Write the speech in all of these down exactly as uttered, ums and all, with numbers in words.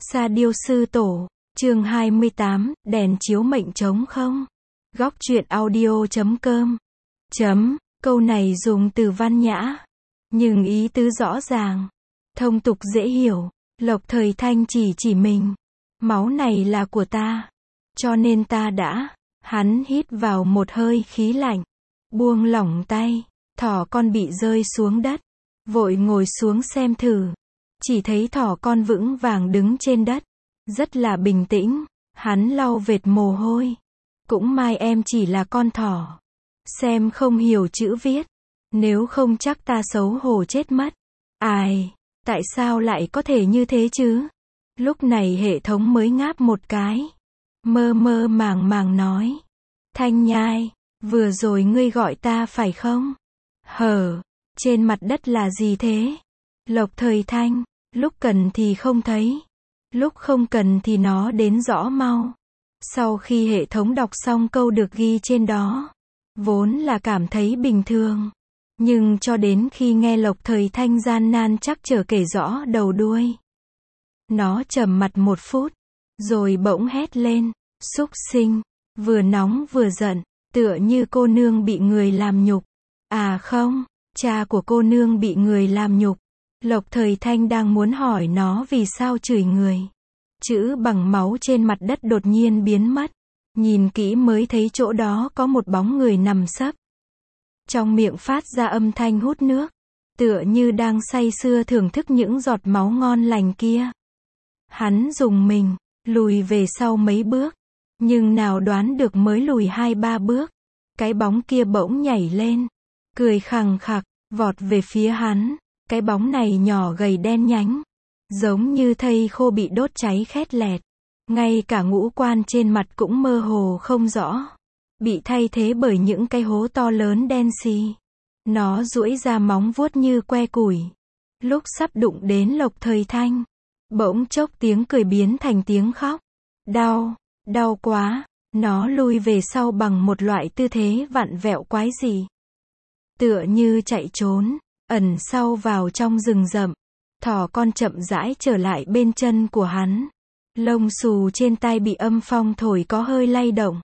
Sa Diêu Sư Tổ, chương hai mươi tám, đèn chiếu mệnh trống không? Góc truyện audio chấm com. Chấm, câu này dùng từ văn nhã, nhưng ý tứ rõ ràng, thông tục dễ hiểu. Lộc Thời Thanh chỉ chỉ mình. Máu này là của ta. Cho nên ta đã. Hắn hít vào một hơi khí lạnh. Buông lỏng tay. Thỏ con bị rơi xuống đất. Vội ngồi xuống xem thử. Chỉ thấy thỏ con vững vàng đứng trên đất. Rất là bình tĩnh. Hắn lau vệt mồ hôi. Cũng may em chỉ là con thỏ. Xem không hiểu chữ viết. Nếu không chắc ta xấu hổ chết mất. Ai, tại sao lại có thể như thế chứ? Lúc này hệ thống mới ngáp một cái. Mơ mơ màng màng nói. Thanh Nhai, vừa rồi ngươi gọi ta phải không? Hở, trên mặt đất là gì thế? Lộc Thời Thanh, lúc cần thì không thấy. Lúc không cần thì nó đến rõ mau. Sau khi hệ thống đọc xong câu được ghi trên đó, vốn là cảm thấy bình thường. Nhưng cho đến khi nghe Lộc Thời Thanh gian nan chắc trở kể rõ đầu đuôi, nó trầm mặt một phút, rồi bỗng hét lên, súc sinh, vừa nóng vừa giận, tựa như cô nương bị người làm nhục. À không, cha của cô nương bị người làm nhục. Lộc Thời Thanh đang muốn hỏi nó vì sao chửi người. Chữ bằng máu trên mặt đất đột nhiên biến mất. Nhìn kỹ mới thấy chỗ đó có một bóng người nằm sấp. Trong miệng phát ra âm thanh hút nước. Tựa như đang say sưa thưởng thức những giọt máu ngon lành kia. Hắn dùng mình, lùi về sau mấy bước. Nhưng nào đoán được mới lùi hai ba bước. Cái bóng kia bỗng nhảy lên. Cười khằng khặc, vọt về phía hắn. Cái bóng này nhỏ gầy đen nhánh. Giống như thây khô bị đốt cháy khét lẹt. Ngay cả ngũ quan trên mặt cũng mơ hồ không rõ. Bị thay thế bởi những cái hố to lớn đen xì. Nó duỗi ra móng vuốt như que củi. Lúc sắp đụng đến Lộc Thời Thanh, bỗng chốc tiếng cười biến thành tiếng khóc. Đau, đau quá. Nó lui về sau bằng một loại tư thế vặn vẹo quái dị. Tựa như chạy trốn, ẩn sau vào trong rừng rậm. Thỏ con chậm rãi trở lại bên chân của hắn. Lông xù trên tai bị âm phong thổi có hơi lay động.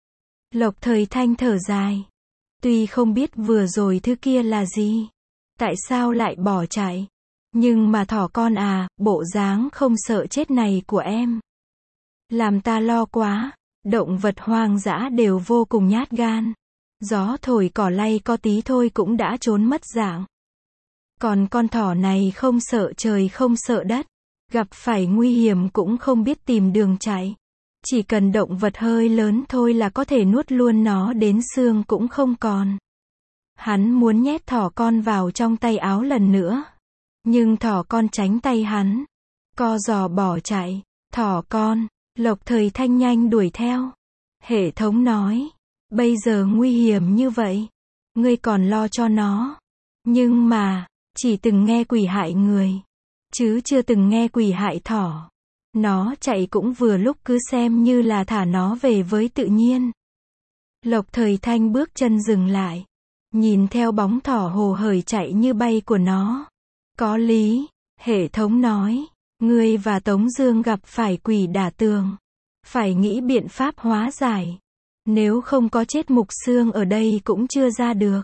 Lộc Thời Thanh thở dài. Tuy không biết vừa rồi thứ kia là gì, tại sao lại bỏ chạy, nhưng mà thỏ con à, bộ dáng không sợ chết này của em làm ta lo quá. Động vật hoang dã đều vô cùng nhát gan. Gió thổi cỏ lay có tí thôi cũng đã trốn mất dạng. Còn con thỏ này không sợ trời không sợ đất. Gặp phải nguy hiểm cũng không biết tìm đường chạy. Chỉ cần động vật hơi lớn thôi là có thể nuốt luôn nó đến xương cũng không còn. Hắn muốn nhét thỏ con vào trong tay áo lần nữa. Nhưng thỏ con tránh tay hắn. Co giò bỏ chạy. Thỏ con, Lộc Thời Thanh nhanh đuổi theo. Hệ thống nói. Bây giờ nguy hiểm như vậy. Ngươi còn lo cho nó. Nhưng mà, chỉ từng nghe quỷ hại người. Chứ chưa từng nghe quỷ hại thỏ. Nó chạy cũng vừa lúc, cứ xem như là thả nó về với tự nhiên. Lộc Thời Thanh bước chân dừng lại. Nhìn theo bóng thỏ hồ hởi chạy như bay của nó. Có lý, hệ thống nói. Ngươi và Tống Dương gặp phải quỷ đả tường. Phải nghĩ biện pháp hóa giải. Nếu không có chết mục xương ở đây cũng chưa ra được.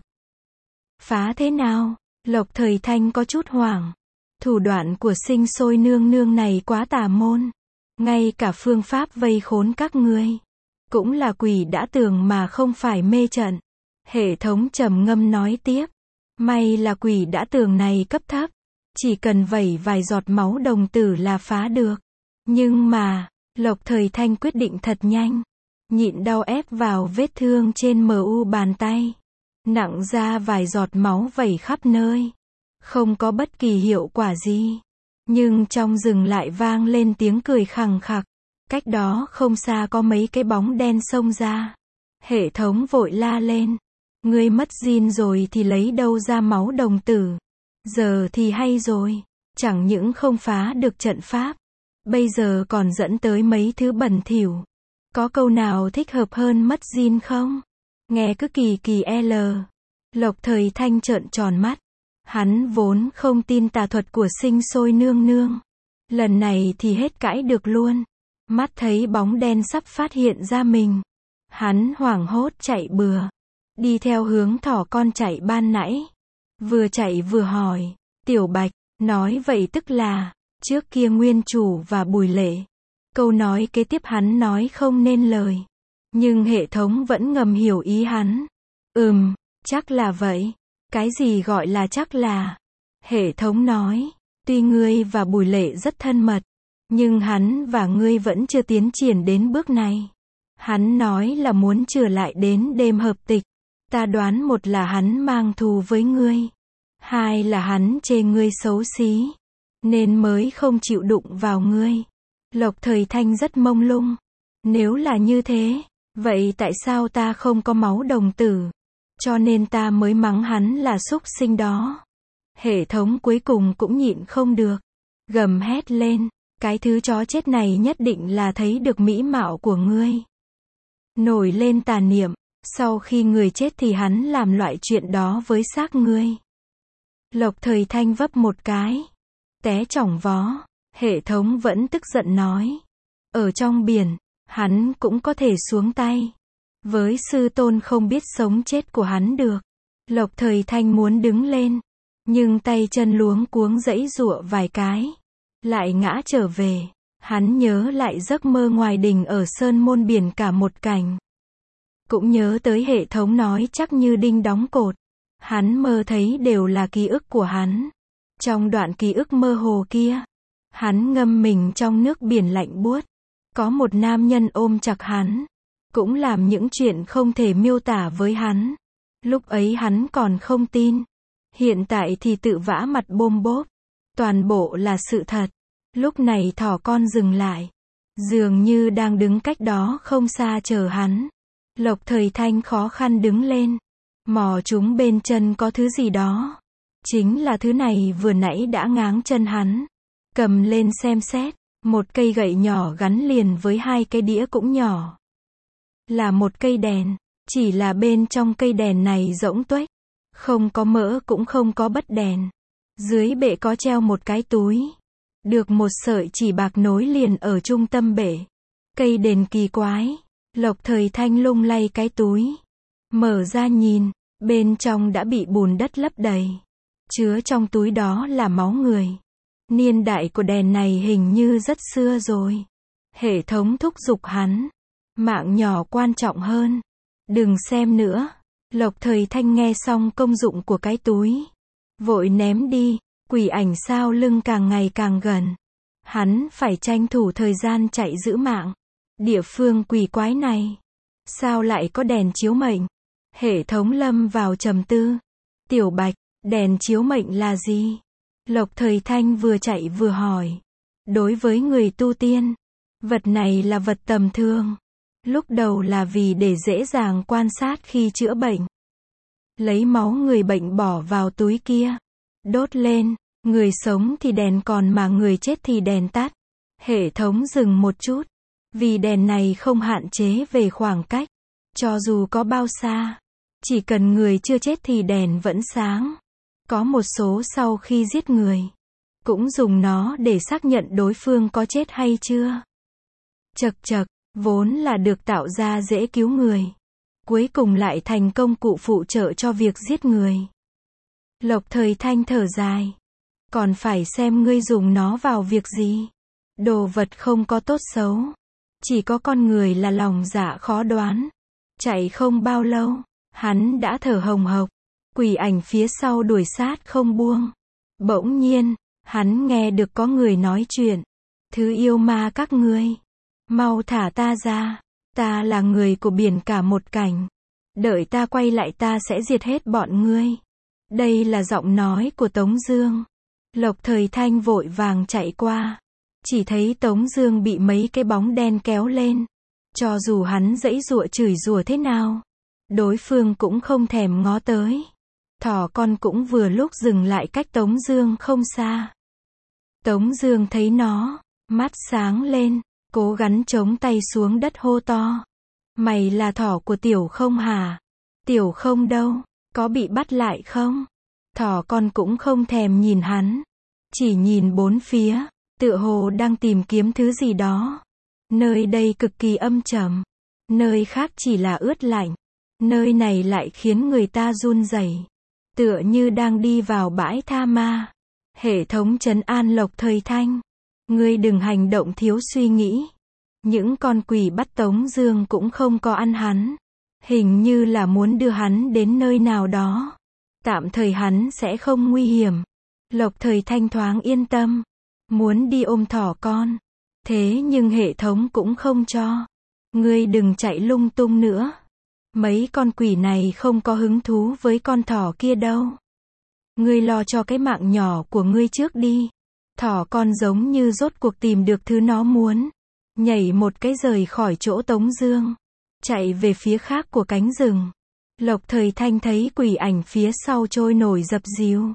Phá thế nào? Lộc Thời Thanh có chút hoảng. Thủ đoạn của Sinh Sôi nương nương này quá tà môn. Ngay cả phương pháp vây khốn các ngươi cũng là quỷ đã tường mà không phải mê trận. Hệ thống trầm ngâm nói tiếp. May là quỷ đã tường này cấp thấp. Chỉ cần vẩy vài giọt máu đồng tử là phá được. Nhưng mà, Lộc Thời Thanh quyết định thật nhanh. Nhịn đau ép vào vết thương trên mu bàn tay. Nặng ra vài giọt máu vẩy khắp nơi. Không có bất kỳ hiệu quả gì. Nhưng trong rừng lại vang lên tiếng cười khằng khặc. Cách đó không xa có mấy cái bóng đen xông ra. Hệ thống vội la lên. Ngươi mất zin rồi thì lấy đâu ra máu đồng tử. Giờ thì hay rồi. Chẳng những không phá được trận pháp. Bây giờ còn dẫn tới mấy thứ bẩn thỉu. Có câu nào thích hợp hơn mất zin không? Nghe cứ kỳ kỳ L. Lộc Thời Thanh trợn tròn mắt. Hắn vốn không tin tà thuật của Sinh Sôi nương nương. Lần này thì hết cãi được luôn. Mắt thấy bóng đen sắp phát hiện ra mình. Hắn hoảng hốt chạy bừa. Đi theo hướng thỏ con chạy ban nãy. Vừa chạy vừa hỏi. Tiểu Bạch, nói vậy tức là, trước kia nguyên chủ và Bùi Lệ. Câu nói kế tiếp hắn nói không nên lời. Nhưng hệ thống vẫn ngầm hiểu ý hắn. Ừm, chắc là vậy. Cái gì gọi là chắc là? Hệ thống nói, tuy ngươi và Bùi Lệ rất thân mật, nhưng hắn và ngươi vẫn chưa tiến triển đến bước này. Hắn nói là muốn trở lại đến đêm hợp tịch. Ta đoán một là hắn mang thù với ngươi. Hai là hắn chê ngươi xấu xí. Nên mới không chịu đụng vào ngươi. Lộc Thời Thanh rất mông lung. Nếu là như thế, vậy tại sao ta không có máu đồng tử? Cho nên ta mới mắng hắn là súc sinh đó. Hệ thống cuối cùng cũng nhịn không được. Gầm hét lên, cái thứ chó chết này nhất định là thấy được mỹ mạo của ngươi. Nổi lên tà niệm, sau khi người chết thì hắn làm loại chuyện đó với xác ngươi. Lộc Thời Thanh vấp một cái, té chỏng vó. Hệ thống vẫn tức giận nói. Ở trong biển, hắn cũng có thể xuống tay. Với sư tôn không biết sống chết của hắn được. Lộc Thời Thanh muốn đứng lên. Nhưng tay chân luống cuống giãy giụa vài cái. Lại ngã trở về. Hắn nhớ lại giấc mơ ngoài đình ở Sơn Môn Biển cả một cảnh. Cũng nhớ tới hệ thống nói chắc như đinh đóng cột. Hắn mơ thấy đều là ký ức của hắn. Trong đoạn ký ức mơ hồ kia, hắn ngâm mình trong nước biển lạnh buốt. Có một nam nhân ôm chặt hắn. Cũng làm những chuyện không thể miêu tả với hắn. Lúc ấy hắn còn không tin. Hiện tại thì tự vã mặt bôm bốp. Toàn bộ là sự thật. Lúc này thỏ con dừng lại. Dường như đang đứng cách đó không xa chờ hắn. Lộc Thời Thanh khó khăn đứng lên. Mò chúng bên chân có thứ gì đó. Chính là thứ này vừa nãy đã ngáng chân hắn. Cầm lên xem xét. Một cây gậy nhỏ gắn liền với hai cái đĩa cũng nhỏ. Là một cây đèn. Chỉ là bên trong cây đèn này rỗng tuếch. Không có mỡ cũng không có bất đèn. Dưới bệ có treo một cái túi. Được một sợi chỉ bạc nối liền ở trung tâm bệ. Cây đèn kỳ quái. Lộc Thời Thanh lung lay cái túi. Mở ra nhìn. Bên trong đã bị bùn đất lấp đầy. Chứa trong túi đó là máu người. Niên đại của đèn này hình như rất xưa rồi. Hệ thống thúc giục hắn. Mạng nhỏ quan trọng hơn. Đừng xem nữa. Lộc Thời Thanh nghe xong công dụng của cái túi. Vội ném đi. Quỷ ảnh sau lưng càng ngày càng gần. Hắn phải tranh thủ thời gian chạy giữ mạng. Địa phương quỷ quái này. Sao lại có đèn chiếu mệnh? Hệ thống lâm vào trầm tư. Tiểu Bạch, đèn chiếu mệnh là gì? Lộc Thời Thanh vừa chạy vừa hỏi. Đối với người tu tiên, vật này là vật tầm thường. Lúc đầu là vì để dễ dàng quan sát khi chữa bệnh. Lấy máu người bệnh bỏ vào túi kia. Đốt lên. Người sống thì đèn còn mà người chết thì đèn tắt. Hệ thống dừng một chút. Vì đèn này không hạn chế về khoảng cách. Cho dù có bao xa. Chỉ cần người chưa chết thì đèn vẫn sáng. Có một số sau khi giết người. Cũng dùng nó để xác nhận đối phương có chết hay chưa. Chật chật. Vốn là được tạo ra dễ cứu người. Cuối cùng lại thành công cụ phụ trợ cho việc giết người. Lộc Thời Thanh thở dài. Còn phải xem ngươi dùng nó vào việc gì. Đồ vật không có tốt xấu. Chỉ có con người là lòng dạ khó đoán. Chạy không bao lâu. Hắn đã thở hồng hộc. Quỷ ảnh phía sau đuổi sát không buông. Bỗng nhiên, hắn nghe được có người nói chuyện. Thứ yêu ma các ngươi. Mau thả ta ra. Ta là người của biển cả một cảnh. Đợi ta quay lại ta sẽ diệt hết bọn ngươi. Đây là giọng nói của Tống Dương. Lộc Thời Thanh vội vàng chạy qua. Chỉ thấy Tống Dương bị mấy cái bóng đen kéo lên. Cho dù hắn giãy giụa chửi rủa thế nào, đối phương cũng không thèm ngó tới. Thỏ con cũng vừa lúc dừng lại cách Tống Dương không xa. Tống Dương thấy nó, mắt sáng lên, cố gắng chống tay xuống đất hô to. Mày là thỏ của Tiểu Không hả? Tiểu Không đâu? Có bị bắt lại không? Thỏ con cũng không thèm nhìn hắn. Chỉ nhìn bốn phía. tựa hồ đang tìm kiếm thứ gì đó. Nơi đây cực kỳ âm trầm, nơi khác chỉ là ướt lạnh, nơi này lại khiến người ta run rẩy, tựa như đang đi vào bãi tha ma. Hệ thống trấn an Lộc Thời Thanh, ngươi đừng hành động thiếu suy nghĩ. Những con quỷ bắt Tống Dương cũng không có ăn hắn, hình như là muốn đưa hắn đến nơi nào đó. Tạm thời hắn sẽ không nguy hiểm. Lộc Thời Thanh thoáng yên tâm, muốn đi ôm thỏ con. Thế nhưng hệ thống cũng không cho. Ngươi đừng chạy lung tung nữa. Mấy con quỷ này không có hứng thú với con thỏ kia đâu. Ngươi lo cho cái mạng nhỏ của ngươi trước đi. Thỏ con giống như rốt cuộc tìm được thứ nó muốn, nhảy một cái rời khỏi chỗ Tống Dương, chạy về phía khác của cánh rừng. Lộc Thời Thanh thấy quỷ ảnh phía sau trôi nổi dập dìu,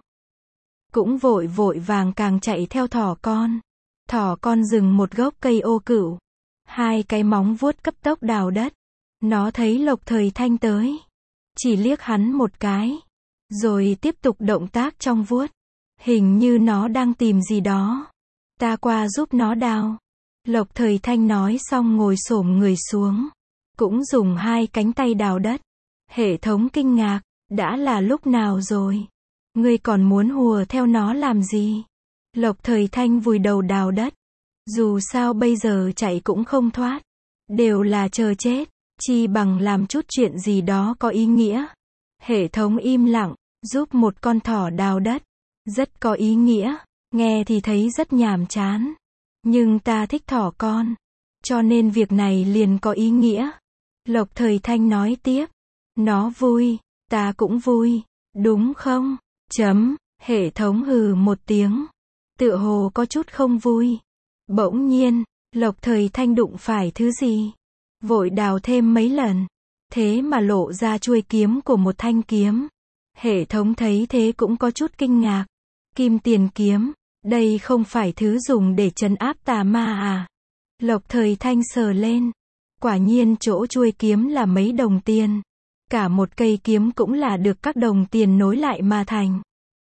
cũng vội vội vàng càng chạy theo thỏ con. Thỏ con dừng một gốc cây ô cửu, hai cái móng vuốt cấp tốc đào đất. Nó thấy Lộc Thời Thanh tới, chỉ liếc hắn một cái, rồi tiếp tục động tác trong vuốt. Hình như nó đang tìm gì đó. Ta qua giúp nó đào. Lộc Thời Thanh nói xong ngồi xổm người xuống, cũng dùng hai cánh tay đào đất. Hệ thống kinh ngạc, đã là lúc nào rồi? Ngươi còn muốn hùa theo nó làm gì? Lộc Thời Thanh vùi đầu đào đất. Dù sao bây giờ chạy cũng không thoát, đều là chờ chết, chi bằng làm chút chuyện gì đó có ý nghĩa. Hệ thống im lặng, giúp một con thỏ đào đất. Rất có ý nghĩa, nghe thì thấy rất nhàm chán. Nhưng ta thích thỏ con, cho nên việc này liền có ý nghĩa. Lộc Thời Thanh nói tiếp, nó vui, ta cũng vui, đúng không? Chấm, hệ thống hừ một tiếng, tựa hồ có chút không vui. Bỗng nhiên, Lộc Thời Thanh đụng phải thứ gì, vội đào thêm mấy lần, thế mà lộ ra chuôi kiếm của một thanh kiếm. Hệ thống thấy thế cũng có chút kinh ngạc. Kim tiền kiếm, đây không phải thứ dùng để trấn áp tà ma à? Lộc Thời Thanh sờ lên, quả nhiên chỗ chuôi kiếm là mấy đồng tiền. Cả một cây kiếm cũng là được các đồng tiền nối lại mà thành.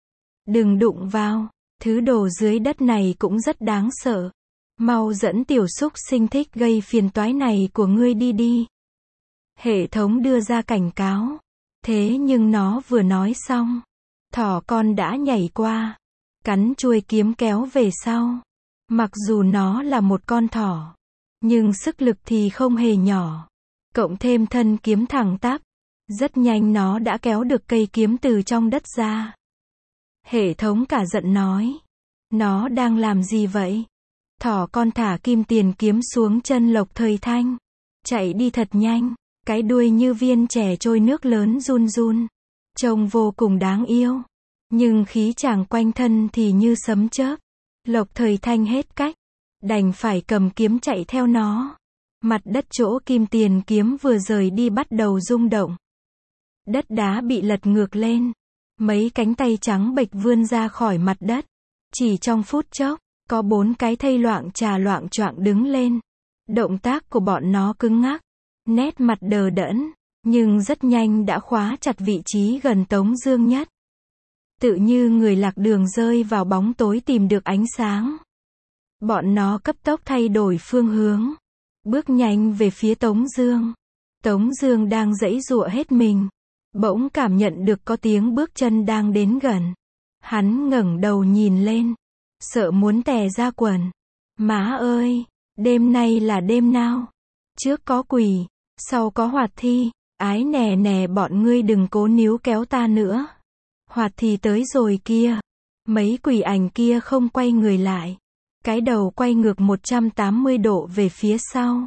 Đừng đụng vào, thứ đồ dưới đất này cũng rất đáng sợ. Mau dẫn tiểu súc sinh thích gây phiền toái này của ngươi đi đi. Hệ thống đưa ra cảnh cáo. Thế nhưng nó vừa nói xong, thỏ con đã nhảy qua, cắn chuôi kiếm kéo về sau. Mặc dù nó là một con thỏ, nhưng sức lực thì không hề nhỏ. Cộng thêm thân kiếm thẳng tắp, rất nhanh nó đã kéo được cây kiếm từ trong đất ra. Hệ thống cả giận nói, nó đang làm gì vậy? Thỏ con thả kim tiền kiếm xuống chân Lộc Thời Thanh, chạy đi thật nhanh, cái đuôi như viên chè trôi nước lớn run run, trông vô cùng đáng yêu. Nhưng khí chàng quanh thân thì như sấm chớp. Lộc Thời Thanh hết cách, đành phải cầm kiếm chạy theo nó. Mặt đất chỗ kim tiền kiếm vừa rời đi bắt đầu rung động. Đất đá bị lật ngược lên, mấy cánh tay trắng bệch vươn ra khỏi mặt đất. Chỉ trong phút chốc, có bốn cái thây loạng trà loạng choạng đứng lên. Động tác của bọn nó cứng ngắc, nét mặt đờ đẫn, nhưng rất nhanh đã khóa chặt vị trí gần Tống Dương nhất. Tự như người lạc đường rơi vào bóng tối tìm được ánh sáng. Bọn nó cấp tốc thay đổi phương hướng, bước nhanh về phía Tống Dương. Tống Dương đang giãy giụa hết mình, bỗng cảm nhận được có tiếng bước chân đang đến gần. Hắn ngẩng đầu nhìn lên, sợ muốn tè ra quần. Má ơi, đêm nay là đêm nào? Trước có quỷ, sau có hoạt thi, ái nè nè bọn ngươi đừng cố níu kéo ta nữa. Hoạt thi tới rồi kia. Mấy quỷ ảnh kia không quay người lại, cái đầu quay ngược một trăm tám mươi độ về phía sau.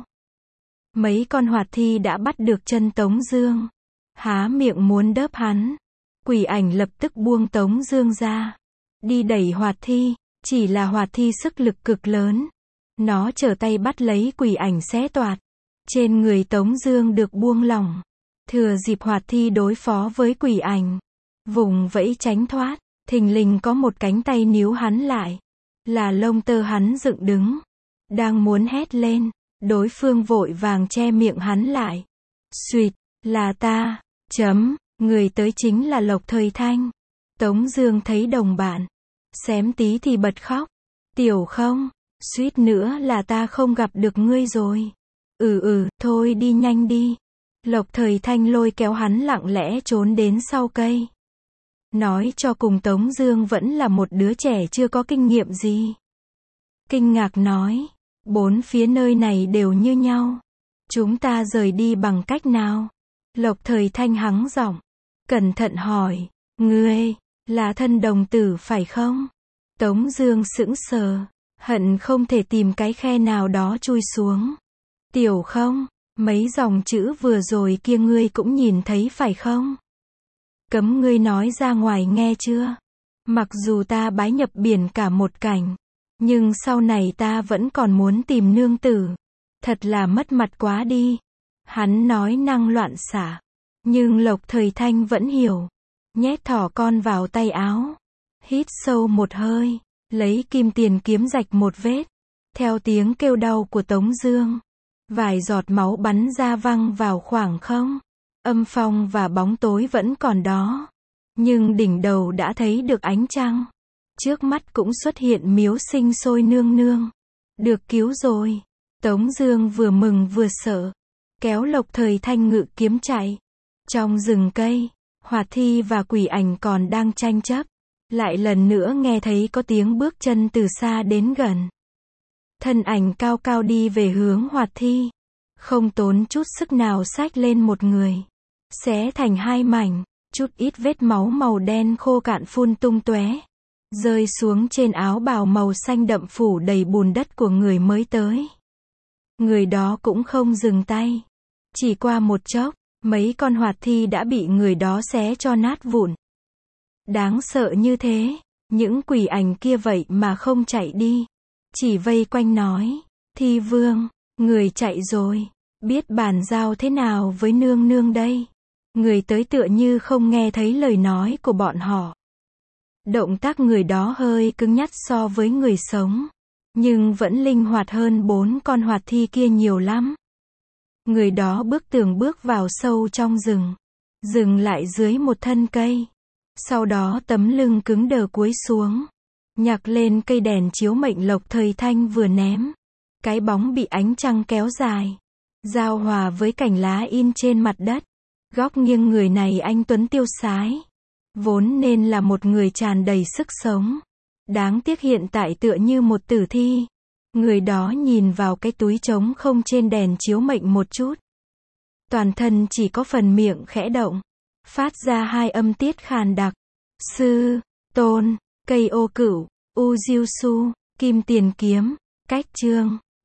Mấy con hoạt thi đã bắt được chân Tống Dương, há miệng muốn đớp hắn. Quỷ ảnh lập tức buông Tống Dương ra, đi đẩy hoạt thi. Chỉ là hoạt thi sức lực cực lớn, nó trở tay bắt lấy quỷ ảnh xé toạc. Trên người Tống Dương được buông lỏng, thừa dịp hoạt thi đối phó với quỷ ảnh, vùng vẫy tránh thoát. Thình lình có một cánh tay níu hắn lại, là lông tơ hắn dựng đứng, đang muốn hét lên, đối phương vội vàng che miệng hắn lại. Suýt, là ta. Chấm, người tới chính là Lộc Thời Thanh. Tống Dương thấy đồng bạn, xém tí thì bật khóc. Tiểu không, Suýt nữa là ta không gặp được ngươi rồi. Ừ ừ, thôi đi nhanh đi. Lộc Thời Thanh lôi kéo hắn lặng lẽ trốn đến sau cây. Nói cho cùng Tống Dương vẫn là một đứa trẻ chưa có kinh nghiệm gì. Kinh ngạc nói, bốn phía nơi này đều như nhau. Chúng ta rời đi bằng cách nào? Lộc Thời Thanh hắng giọng, cẩn thận hỏi, ngươi, là thân đồng tử phải không? Tống Dương sững sờ, hận không thể tìm cái khe nào đó chui xuống. Tiểu Không, mấy dòng chữ vừa rồi kia ngươi cũng nhìn thấy phải không? Cấm ngươi nói ra ngoài nghe chưa? Mặc dù ta bái nhập biển cả một cảnh, nhưng sau này ta vẫn còn muốn tìm nương tử. Thật là mất mặt quá đi. Hắn nói năng loạn xạ, nhưng Lộc Thời Thanh vẫn hiểu. Nhét thỏ con vào tay áo, hít sâu một hơi, lấy kim tiền kiếm rạch một vết. Theo tiếng kêu đau của Tống Dương, vài giọt máu bắn ra văng vào khoảng không. Âm phong và bóng tối vẫn còn đó, nhưng đỉnh đầu đã thấy được ánh trăng. Trước mắt cũng xuất hiện miếu sinh sôi nương nương. Được cứu rồi. Tống Dương vừa mừng vừa sợ, kéo Lộc Thời Thanh ngự kiếm chạy. Trong rừng cây, Hoạt Thi và Quỷ Ảnh còn đang tranh chấp, lại lần nữa nghe thấy có tiếng bước chân từ xa đến gần. Thân ảnh cao cao đi về hướng Hoạt Thi, không tốn chút sức nào xách lên một người, xé thành hai mảnh, chút ít vết máu màu đen khô cạn phun tung tóe, rơi xuống trên áo bào màu xanh đậm phủ đầy bùn đất của người mới tới. Người đó cũng không dừng tay, chỉ qua một chốc, mấy con Hoạt Thi đã bị người đó xé cho nát vụn. Đáng sợ như thế, những quỷ ảnh kia vậy mà không chạy đi, chỉ vây quanh nói, Thi Vương, người chạy rồi, biết bàn giao thế nào với nương nương đây? Người tới tựa như không nghe thấy lời nói của bọn họ. Động tác người đó hơi cứng nhắc so với người sống, nhưng vẫn linh hoạt hơn bốn con Hoạt Thi kia nhiều lắm. Người đó bước từng bước vào sâu trong rừng, dừng lại dưới một thân cây. Sau đó tấm lưng cứng đờ cúi xuống, nhặt lên cây đèn chiếu mệnh Lộc Thời Thanh vừa ném. Cái bóng bị ánh trăng kéo dài, giao hòa với cành lá in trên mặt đất. Góc nghiêng người này anh tuấn tiêu sái, vốn nên là một người tràn đầy sức sống. Đáng tiếc hiện tại tựa như một tử thi. Người đó nhìn vào cái túi trống không trên đèn chiếu mệnh một chút. Toàn thân chỉ có phần miệng khẽ động, phát ra hai âm tiết khàn đặc. Sư, tôn, cây ô cửu, u diêu su, kim tiền kiếm, cách chương.